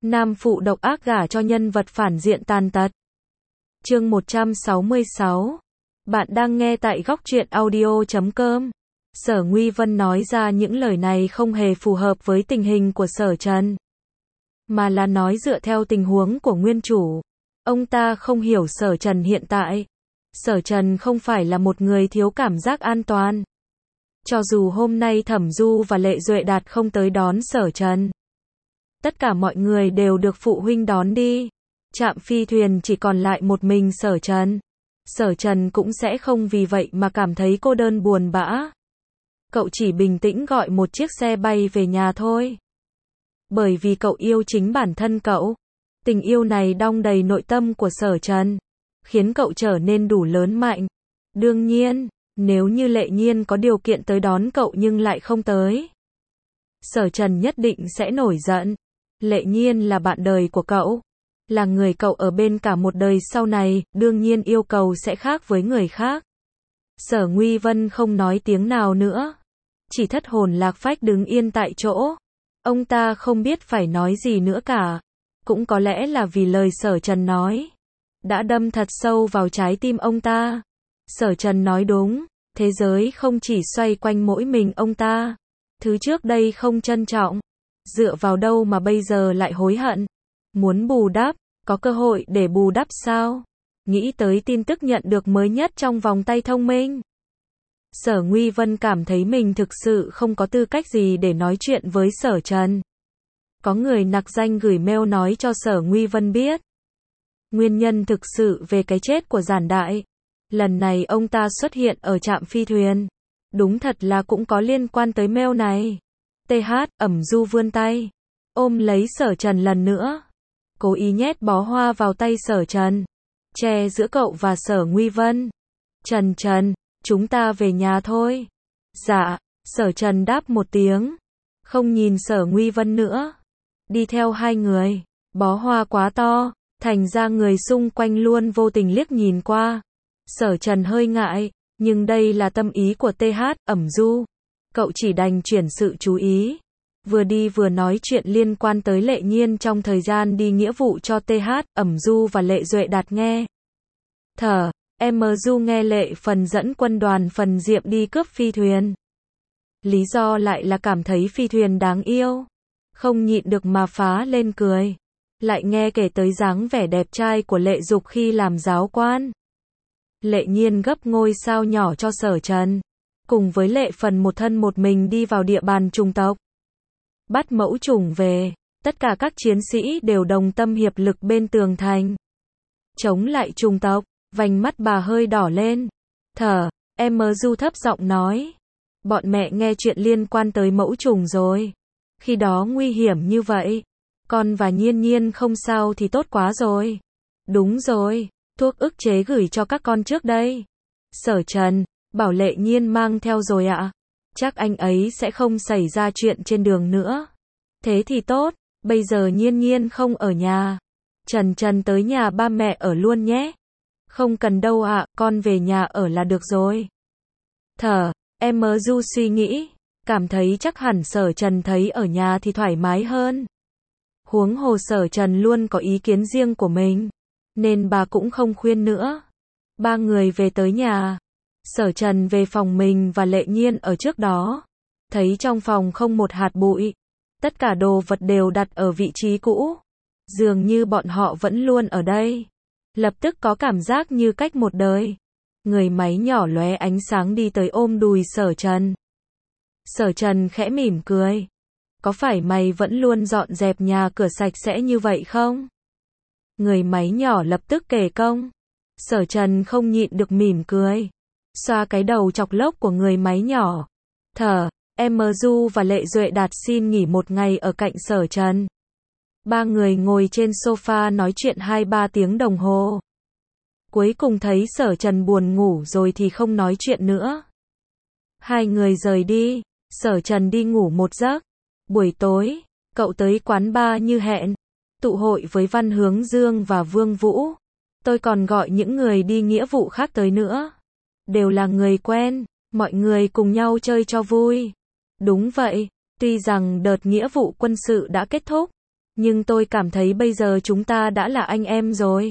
Nam phụ độc ác gả cho nhân vật phản diện tàn tật. Chương 166. Bạn đang nghe tại góc truyện audio.com. Sở Nguy Vân nói ra những lời này không hề phù hợp với tình hình của Sở Trần, mà là nói dựa theo tình huống của nguyên chủ. Ông ta không hiểu Sở Trần hiện tại. Sở Trần không phải là một người thiếu cảm giác an toàn. Cho dù hôm nay Thẩm Du và Lệ Duệ Đạt không tới đón Sở Trần, tất cả mọi người đều được phụ huynh đón đi. Trạm phi thuyền chỉ còn lại một mình Sở Trần. Sở Trần cũng sẽ không vì vậy mà cảm thấy cô đơn buồn bã. Cậu chỉ bình tĩnh gọi một chiếc xe bay về nhà thôi. Bởi vì cậu yêu chính bản thân cậu. Tình yêu này đong đầy nội tâm của Sở Trần, khiến cậu trở nên đủ lớn mạnh. Đương nhiên, nếu như Lệ Nhiên có điều kiện tới đón cậu nhưng lại không tới, Sở Trần nhất định sẽ nổi giận. Lệ Nhiên là bạn đời của cậu, là người cậu ở bên cả một đời sau này, đương nhiên yêu cầu sẽ khác với người khác. Sở Nguy Vân không nói tiếng nào nữa, chỉ thất hồn lạc phách đứng yên tại chỗ. Ông ta không biết phải nói gì nữa cả. Cũng có lẽ là vì lời Sở Trần nói đã đâm thật sâu vào trái tim ông ta. Sở Trần nói đúng, thế giới không chỉ xoay quanh mỗi mình ông ta. Thứ trước đây không trân trọng, dựa vào đâu mà bây giờ lại hối hận? Muốn bù đắp, có cơ hội để bù đắp sao? Nghĩ tới tin tức nhận được mới nhất trong vòng tay thông minh, Sở Nguy Vân cảm thấy mình thực sự không có tư cách gì để nói chuyện với Sở Trần. Có người nặc danh gửi mail nói cho Sở Nguy Vân biết nguyên nhân thực sự về cái chết của Giản Đại. Lần này ông ta xuất hiện ở trạm phi thuyền, đúng thật là cũng có liên quan tới mail này. TH, Ẩm Du vươn tay, ôm lấy Sở Trần lần nữa, cố ý nhét bó hoa vào tay Sở Trần, che giữa cậu và Sở Nguy Vân. Trần, chúng ta về nhà thôi. Dạ, Sở Trần đáp một tiếng, không nhìn Sở Nguy Vân nữa, đi theo hai người. Bó hoa quá to, thành ra người xung quanh luôn vô tình liếc nhìn qua. Sở Trần hơi ngại, nhưng đây là tâm ý của TH, Ẩm Du. Cậu chỉ đành chuyển sự chú ý, vừa đi vừa nói chuyện liên quan tới Lệ Nhiên trong thời gian đi nghĩa vụ cho TH, Ẩm Du và Lệ Duệ Đạt nghe. Du nghe Lệ Phần dẫn quân đoàn Phần Diệm đi cướp phi thuyền. Lý do lại là cảm thấy phi thuyền đáng yêu. Không nhịn được mà phá lên cười. Lại nghe kể tới dáng vẻ đẹp trai của Lệ Dục khi làm giáo quan. Lệ Nhiên gấp ngôi sao nhỏ cho Sở Trần, cùng với Lệ Phần một thân một mình đi vào địa bàn chủng tộc, bắt mẫu chủng về. Tất cả các chiến sĩ đều đồng tâm hiệp lực bên tường thành, chống lại chủng tộc. Vành mắt bà hơi đỏ lên. Du thấp giọng nói, bọn mẹ nghe chuyện liên quan tới mẫu trùng rồi. Khi đó nguy hiểm như vậy, con và Nhiên Nhiên không sao thì tốt quá rồi. Đúng rồi, thuốc ức chế gửi cho các con trước đây. Sở Trần, bảo Lệ Nhiên mang theo rồi ạ. Chắc anh ấy sẽ không xảy ra chuyện trên đường nữa. Thế thì tốt, bây giờ Nhiên Nhiên không ở nhà. Trần tới nhà ba mẹ ở luôn nhé. Không cần đâu ạ, con về nhà ở là được rồi. Du suy nghĩ, cảm thấy chắc hẳn Sở Trần thấy ở nhà thì thoải mái hơn. Huống hồ Sở Trần luôn có ý kiến riêng của mình, nên bà cũng không khuyên nữa. Ba người về tới nhà, Sở Trần về phòng mình và Lệ Nhiên ở trước đó. Thấy trong phòng không một hạt bụi, tất cả đồ vật đều đặt ở vị trí cũ. Dường như bọn họ vẫn luôn ở đây. Lập tức có cảm giác như cách một đời. Người máy nhỏ lóe ánh sáng đi tới ôm đùi Sở Trần. Sở Trần khẽ mỉm cười. Có phải mày vẫn luôn dọn dẹp nhà cửa sạch sẽ như vậy không? Người máy nhỏ lập tức kể công. Sở Trần không nhịn được mỉm cười, xoa cái đầu chọc lốc của người máy nhỏ. Du và Lệ Duệ Đạt xin nghỉ một ngày ở cạnh Sở Trần. Ba người ngồi trên sofa nói chuyện 2-3 tiếng đồng hồ. Cuối cùng thấy Sở Trần buồn ngủ rồi thì không nói chuyện nữa. Hai người rời đi, Sở Trần đi ngủ một giấc. Buổi tối, cậu tới quán bar như hẹn, tụ hội với Văn Hướng Dương và Vương Vũ. Tôi còn gọi những người đi nghĩa vụ khác tới nữa. Đều là người quen, mọi người cùng nhau chơi cho vui. Đúng vậy, tuy rằng đợt nghĩa vụ quân sự đã kết thúc, Nhưng tôi cảm thấy bây giờ chúng ta đã là anh em rồi.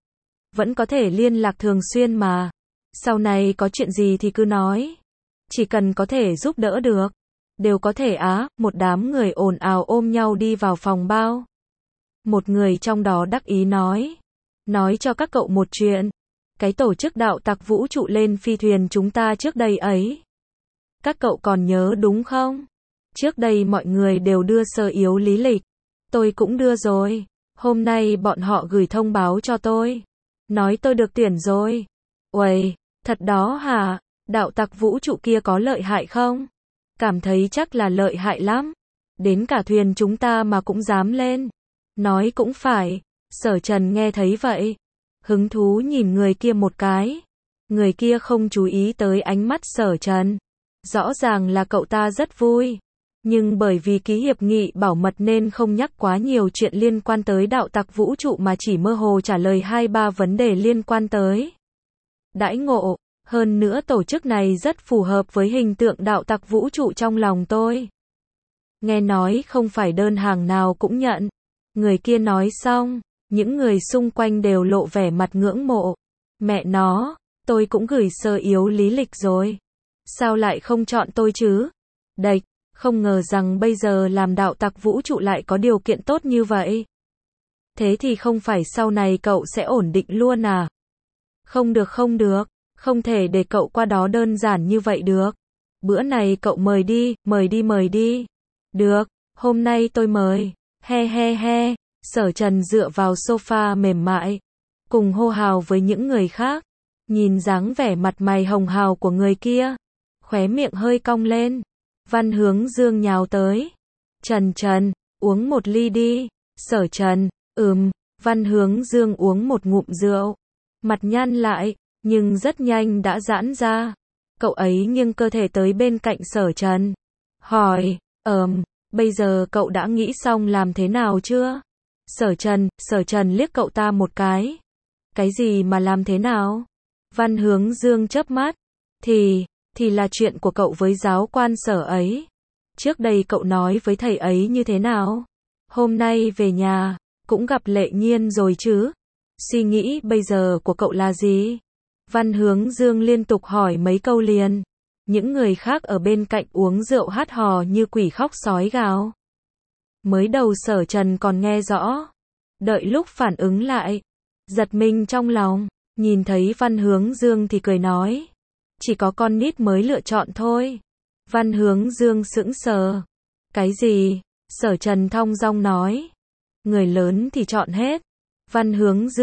Vẫn có thể liên lạc thường xuyên mà. Sau này có chuyện gì thì cứ nói. Chỉ cần có thể giúp đỡ được. Đều có thể á, một đám người ồn ào ôm nhau đi vào phòng bao. Một người trong đó đắc ý nói. Nói cho các cậu một chuyện. Cái tổ chức đạo tặc vũ trụ lên phi thuyền chúng ta trước đây ấy. Các cậu còn nhớ đúng không? Trước đây mọi người đều đưa sơ yếu lý lịch. Tôi cũng đưa rồi. Hôm nay bọn họ gửi thông báo cho tôi. Nói tôi được tuyển rồi. Uầy, thật đó hả? Đạo tặc vũ trụ kia có lợi hại không? Cảm thấy chắc là lợi hại lắm. Đến cả thuyền chúng ta mà cũng dám lên. Nói cũng phải. Sở Trần nghe thấy vậy. Hứng thú nhìn người kia một cái. Người kia không chú ý tới ánh mắt Sở Trần. Rõ ràng là cậu ta rất vui. Nhưng bởi vì ký hiệp nghị bảo mật nên không nhắc quá nhiều chuyện liên quan tới đạo tặc vũ trụ mà chỉ mơ hồ trả lời 2-3 vấn đề liên quan tới đãi ngộ. Hơn nữa tổ chức này rất phù hợp với hình tượng đạo tặc vũ trụ trong lòng tôi. Nghe nói không phải đơn hàng nào cũng nhận. Người kia nói xong, những người xung quanh đều lộ vẻ mặt ngưỡng mộ. Mẹ nó, tôi cũng gửi sơ yếu lý lịch rồi. Sao lại không chọn tôi chứ? Đệch, không ngờ rằng bây giờ làm đạo tặc vũ trụ lại có điều kiện tốt như vậy. Thế thì không phải sau này cậu sẽ ổn định luôn à? Không được không được, không thể để cậu qua đó đơn giản như vậy được. Bữa này cậu mời đi, mời đi mời đi. Được, hôm nay tôi mời. He he he, Sở Trần dựa vào sofa mềm mại, cùng hô hào với những người khác. Nhìn dáng vẻ mặt mày hồng hào của người kia, khóe miệng hơi cong lên. Văn Hướng Dương nhào tới. Trần, uống một ly đi. Sở Trần, Văn Hướng Dương uống một ngụm rượu. Mặt nhăn lại, nhưng rất nhanh đã giãn ra. Cậu ấy nghiêng cơ thể tới bên cạnh Sở Trần. Hỏi, bây giờ cậu đã nghĩ xong làm thế nào chưa? Sở Trần liếc cậu ta một cái. Cái gì mà làm thế nào? Văn Hướng Dương chớp mắt. Thì là chuyện của cậu với giáo quan Sở ấy. Trước đây cậu nói với thầy ấy như thế nào? Hôm nay về nhà, cũng gặp Lệ Nhiên rồi chứ? Suy nghĩ bây giờ của cậu là gì? Văn Hướng Dương liên tục hỏi mấy câu liền. Những người khác ở bên cạnh uống rượu hát hò như quỷ khóc sói gào. Mới đầu Sở Trần còn nghe rõ. Đợi lúc phản ứng lại, giật mình trong lòng, nhìn thấy Văn Hướng Dương thì cười nói. Chỉ có con nít mới lựa chọn thôi. Văn Hướng Dương sững sờ. Cái gì? Sở Trần thong dong nói. Người lớn thì chọn hết. Văn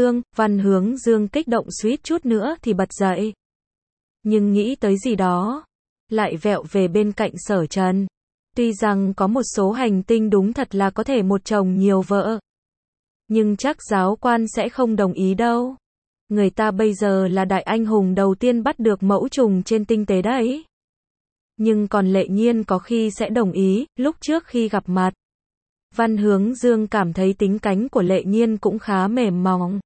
Hướng Dương kích động suýt chút nữa thì bật dậy. Nhưng nghĩ tới gì đó, lại vẹo về bên cạnh Sở Trần. Tuy rằng có một số hành tinh đúng thật là có thể một chồng nhiều vợ. Nhưng chắc giáo quan sẽ không đồng ý đâu. Người ta bây giờ là đại anh hùng đầu tiên bắt được mẫu trùng trên tinh tế đấy. Nhưng còn Lệ Nhiên có khi sẽ đồng ý, lúc trước khi gặp mặt. Văn Hướng Dương cảm thấy tính cánh của Lệ Nhiên cũng khá mềm mỏng.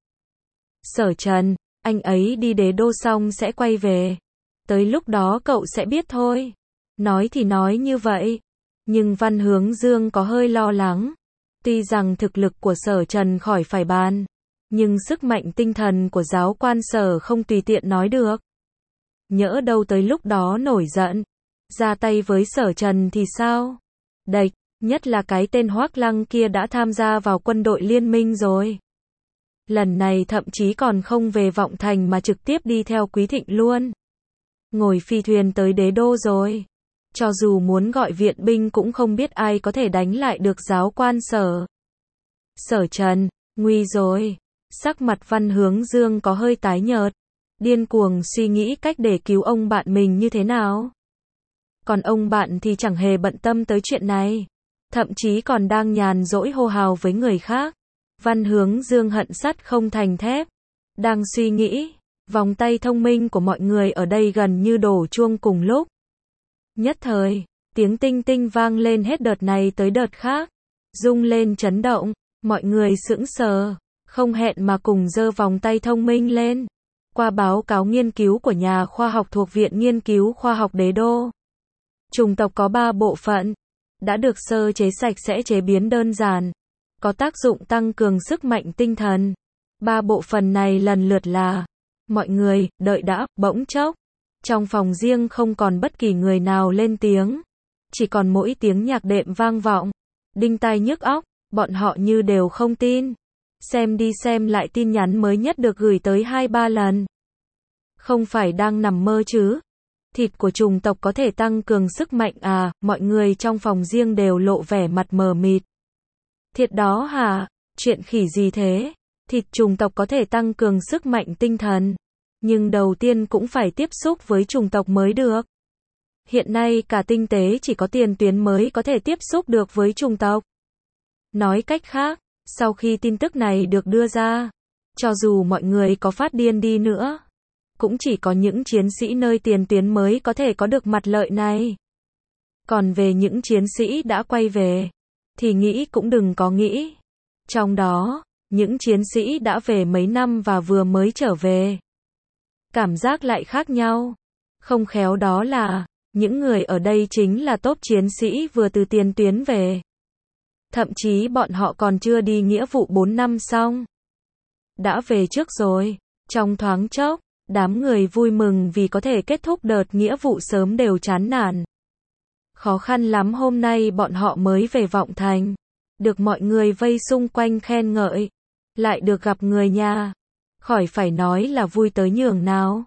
Sở Trần, anh ấy đi đế đô xong sẽ quay về. Tới lúc đó cậu sẽ biết thôi. Nói thì nói như vậy. Nhưng Văn Hướng Dương có hơi lo lắng. Tuy rằng thực lực của Sở Trần khỏi phải bàn. Nhưng sức mạnh tinh thần của giáo quan Sở không tùy tiện nói được. Nhỡ đâu tới lúc đó nổi giận. Ra tay với Sở Trần thì sao? Đệch, nhất là cái tên Hoắc Lăng kia đã tham gia vào quân đội liên minh rồi. Lần này thậm chí còn không về Vọng Thành mà trực tiếp đi theo Quý Thịnh luôn. Ngồi phi thuyền tới đế đô rồi. Cho dù muốn gọi viện binh cũng không biết ai có thể đánh lại được giáo quan Sở. Sở Trần, nguy rồi. Sắc mặt Văn Hướng Dương có hơi tái nhợt. Điên cuồng suy nghĩ cách để cứu ông bạn mình như thế nào. Còn ông bạn thì chẳng hề bận tâm tới chuyện này. Thậm chí còn đang nhàn rỗi hô hào với người khác. Văn Hướng Dương hận sắt không thành thép. Đang suy nghĩ, vòng tay thông minh của mọi người ở đây gần như đổ chuông cùng lúc. Nhất thời, tiếng tinh tinh vang lên hết đợt này tới đợt khác. Rung lên chấn động, mọi người sững sờ, không hẹn mà cùng giơ vòng tay thông minh lên. Qua báo cáo nghiên cứu của nhà khoa học thuộc Viện Nghiên cứu Khoa học Đế Đô. Chủng tộc có 3 bộ phận, đã được sơ chế sạch sẽ chế biến đơn giản. có tác dụng tăng cường sức mạnh tinh thần. 3 bộ phận này lần lượt là: mọi người, đợi đã, bỗng chốc. Trong phòng riêng không còn bất kỳ người nào lên tiếng. Chỉ còn mỗi tiếng nhạc đệm vang vọng. Đinh tai nhức óc, bọn họ như đều không tin. Xem đi xem lại tin nhắn mới nhất được gửi tới 2-3 lần. Không phải đang nằm mơ chứ? Thịt của chủng tộc có thể tăng cường sức mạnh à? Mọi người trong phòng riêng đều lộ vẻ mặt mờ mịt. Thiệt đó hả? Chuyện khỉ gì thế? Thịt chủng tộc có thể tăng cường sức mạnh tinh thần. Nhưng đầu tiên cũng phải tiếp xúc với chủng tộc mới được. Hiện nay cả tinh tế chỉ có tiền tuyến mới có thể tiếp xúc được với chủng tộc. Nói cách khác, sau khi tin tức này được đưa ra, cho dù mọi người có phát điên đi nữa, cũng chỉ có những chiến sĩ nơi tiền tuyến mới có thể có được mặt lợi này. Còn về những chiến sĩ đã quay về, thì nghĩ cũng đừng có nghĩ. Trong đó, những chiến sĩ đã về mấy năm và vừa mới trở về, cảm giác lại khác nhau. Không khéo đó là, những người ở đây chính là tốp chiến sĩ vừa từ tiền tuyến về. Thậm chí bọn họ còn chưa đi nghĩa vụ 4 năm xong. Đã về trước rồi. Trong thoáng chốc, đám người vui mừng vì có thể kết thúc đợt nghĩa vụ sớm đều chán nản. Khó khăn lắm hôm nay bọn họ mới về Vọng Thành. Được mọi người vây xung quanh khen ngợi. Lại được gặp người nhà. Khỏi phải nói là vui tới nhường nào.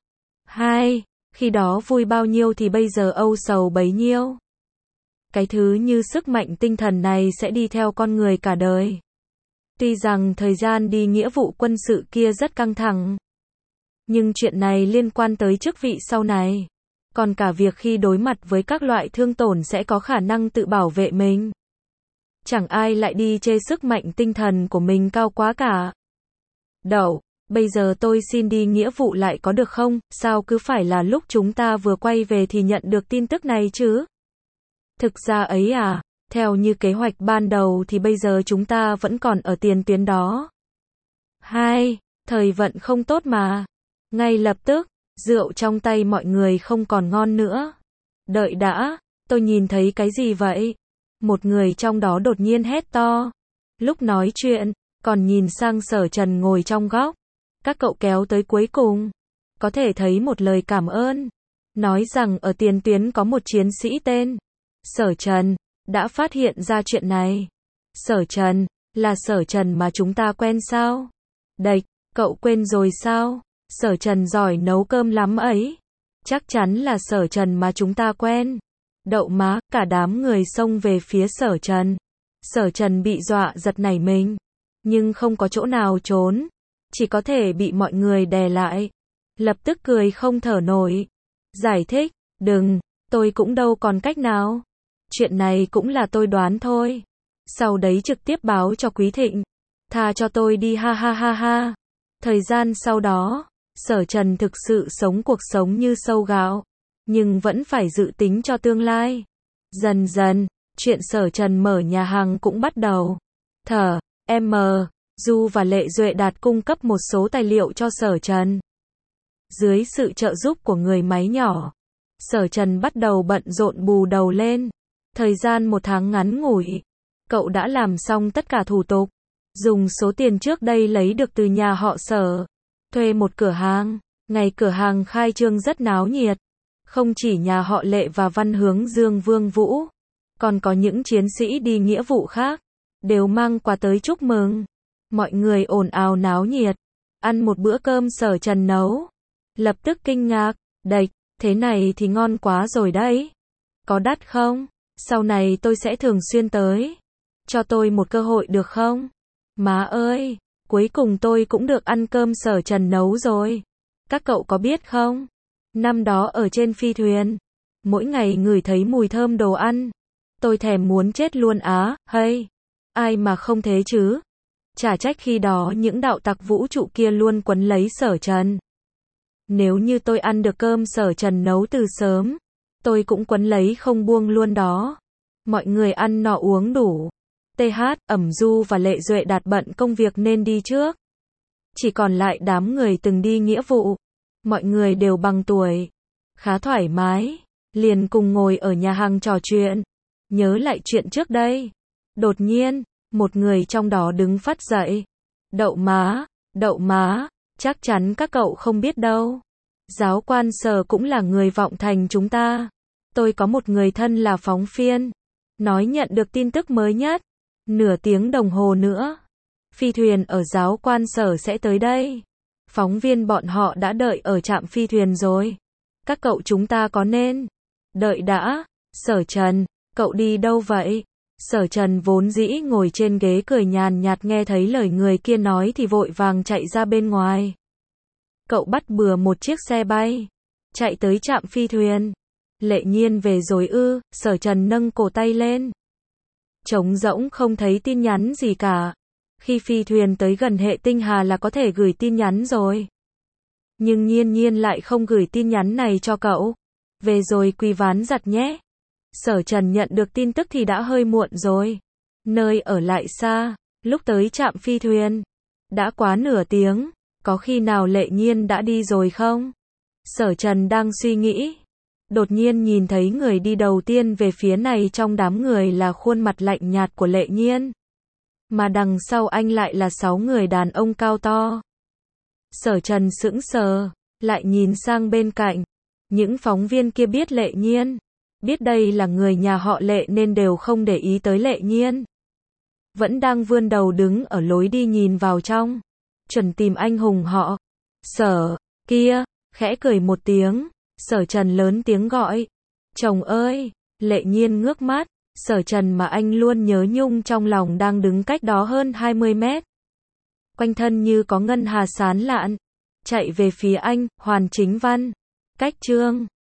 Khi đó vui bao nhiêu thì bây giờ âu sầu bấy nhiêu. Cái thứ như sức mạnh tinh thần này sẽ đi theo con người cả đời. Tuy rằng thời gian đi nghĩa vụ quân sự kia rất căng thẳng, nhưng chuyện này liên quan tới chức vị sau này. Còn cả việc khi đối mặt với các loại thương tổn sẽ có khả năng tự bảo vệ mình. Chẳng ai lại đi chê sức mạnh tinh thần của mình cao quá cả. Đậu, bây giờ tôi xin đi nghĩa vụ lại có được không? Sao cứ phải là lúc chúng ta vừa quay về thì nhận được tin tức này chứ? Thực ra ấy à, theo như kế hoạch ban đầu thì bây giờ chúng ta vẫn còn ở tiền tuyến đó. Thời vận không tốt mà. Ngay lập tức, rượu trong tay mọi người không còn ngon nữa. Đợi đã, tôi nhìn thấy cái gì vậy? Một người trong đó đột nhiên hét to. Lúc nói chuyện, còn nhìn sang Sở Trần ngồi trong góc. Các cậu kéo tới cuối cùng. Có thể thấy một lời cảm ơn. Nói rằng ở tiền tuyến có một chiến sĩ tên Sở Trần, đã phát hiện ra chuyện này. Sở Trần, là Sở Trần mà chúng ta quen sao? Địch, cậu quên rồi sao? Sở Trần giỏi nấu cơm lắm ấy. Chắc chắn là Sở Trần mà chúng ta quen. Đậu má, cả đám người xông về phía Sở Trần. Sở Trần bị dọa giật nảy mình. Nhưng không có chỗ nào trốn. Chỉ có thể bị mọi người đè lại. Lập tức cười không thở nổi. Giải thích, đừng, tôi cũng đâu còn cách nào. Chuyện này cũng là tôi đoán thôi. Sau đấy trực tiếp báo cho Quý Thịnh. Tha cho tôi đi ha ha ha ha. Thời gian sau đó, Sở Trần thực sự sống cuộc sống như sâu gạo. Nhưng vẫn phải dự tính cho tương lai. Dần dần, chuyện Sở Trần mở nhà hàng cũng bắt đầu. Du và Lệ Duệ Đạt cung cấp một số tài liệu cho Sở Trần. Dưới sự trợ giúp của người máy nhỏ, Sở Trần bắt đầu bận rộn bù đầu lên. Thời gian 1 tháng ngắn ngủi, cậu đã làm xong tất cả thủ tục. Dùng số tiền trước đây lấy được từ nhà họ Sở, thuê một cửa hàng. Ngày cửa hàng khai trương rất náo nhiệt. Không chỉ nhà họ Lệ và Văn Hướng Dương Vương Vũ, còn có những chiến sĩ đi nghĩa vụ khác, đều mang quà tới chúc mừng. Mọi người ồn ào náo nhiệt, ăn một bữa cơm Sở Trần nấu. Lập tức kinh ngạc, địch, thế này thì ngon quá rồi đấy. Có đắt không? Sau này tôi sẽ thường xuyên tới. Cho tôi một cơ hội được không? Má ơi, cuối cùng tôi cũng được ăn cơm Sở Trần nấu rồi. Các cậu có biết không? Năm đó ở trên phi thuyền, mỗi ngày ngửi thấy mùi thơm đồ ăn. Tôi thèm muốn chết luôn á, ai mà không thế chứ? Chả trách khi đó những đạo tặc vũ trụ kia luôn quấn lấy Sở Trần. Nếu như tôi ăn được cơm Sở Trần nấu từ sớm, tôi cũng quấn lấy không buông luôn đó. Mọi người ăn no uống đủ. Du và Lệ Duệ Đạt bận công việc nên đi trước. Chỉ còn lại đám người từng đi nghĩa vụ. Mọi người đều bằng tuổi, khá thoải mái, liền cùng ngồi ở nhà hàng trò chuyện, nhớ lại chuyện trước đây. Đột nhiên, Một người trong đó đứng phắt dậy. Đậu má, chắc chắn các cậu không biết đâu. Giáo quan Sở cũng là người Vọng Thành chúng ta. Tôi có một người thân là phóng viên. Nói nhận được tin tức mới nhất. Nửa tiếng đồng hồ nữa. Phi thuyền ở giáo quan Sở sẽ tới đây. Phóng viên bọn họ đã đợi ở trạm phi thuyền rồi. Các cậu chúng ta có nên đợi đã. Sở Trần, cậu đi đâu vậy? Sở Trần vốn dĩ ngồi trên ghế cười nhàn nhạt nghe thấy lời người kia nói thì vội vàng chạy ra bên ngoài. Cậu bắt bừa một chiếc xe bay. Chạy tới trạm phi thuyền. Lệ Nhiên về rồi ư? Sở Trần nâng cổ tay lên. Trống rỗng không thấy tin nhắn gì cả. Khi phi thuyền tới gần hệ tinh hà là có thể gửi tin nhắn rồi. Nhưng Nhiên Nhiên lại không gửi tin nhắn này cho cậu. Về rồi Quý Ván giặt nhé. Sở Trần nhận được tin tức thì đã hơi muộn rồi. Nơi ở lại xa. Lúc tới trạm phi thuyền. Đã quá nửa tiếng. Có khi nào Lệ Nhiên đã đi rồi không? Sở Trần đang suy nghĩ. Đột nhiên nhìn thấy người đi đầu tiên về phía này trong đám người là khuôn mặt lạnh nhạt của Lệ Nhiên. Mà đằng sau anh lại là 6 người đàn ông cao to. Sở Trần sững sờ, lại nhìn sang bên cạnh. Những phóng viên kia biết Lệ Nhiên. Biết đây là người nhà họ Lệ nên đều không để ý tới Lệ Nhiên. Vẫn đang vươn đầu đứng ở lối đi nhìn vào trong. Chuẩn tìm anh hùng họ. Sở, kia, khẽ cười một tiếng. Sở Trần lớn tiếng gọi. Chồng ơi, Lệ Nhiên ngước mắt. Sở Trần mà anh luôn nhớ nhung trong lòng đang đứng cách đó hơn 20 mét. Quanh thân như có ngân hà sán lạn. Chạy về phía anh, Hoàn Chính Văn. Cách chương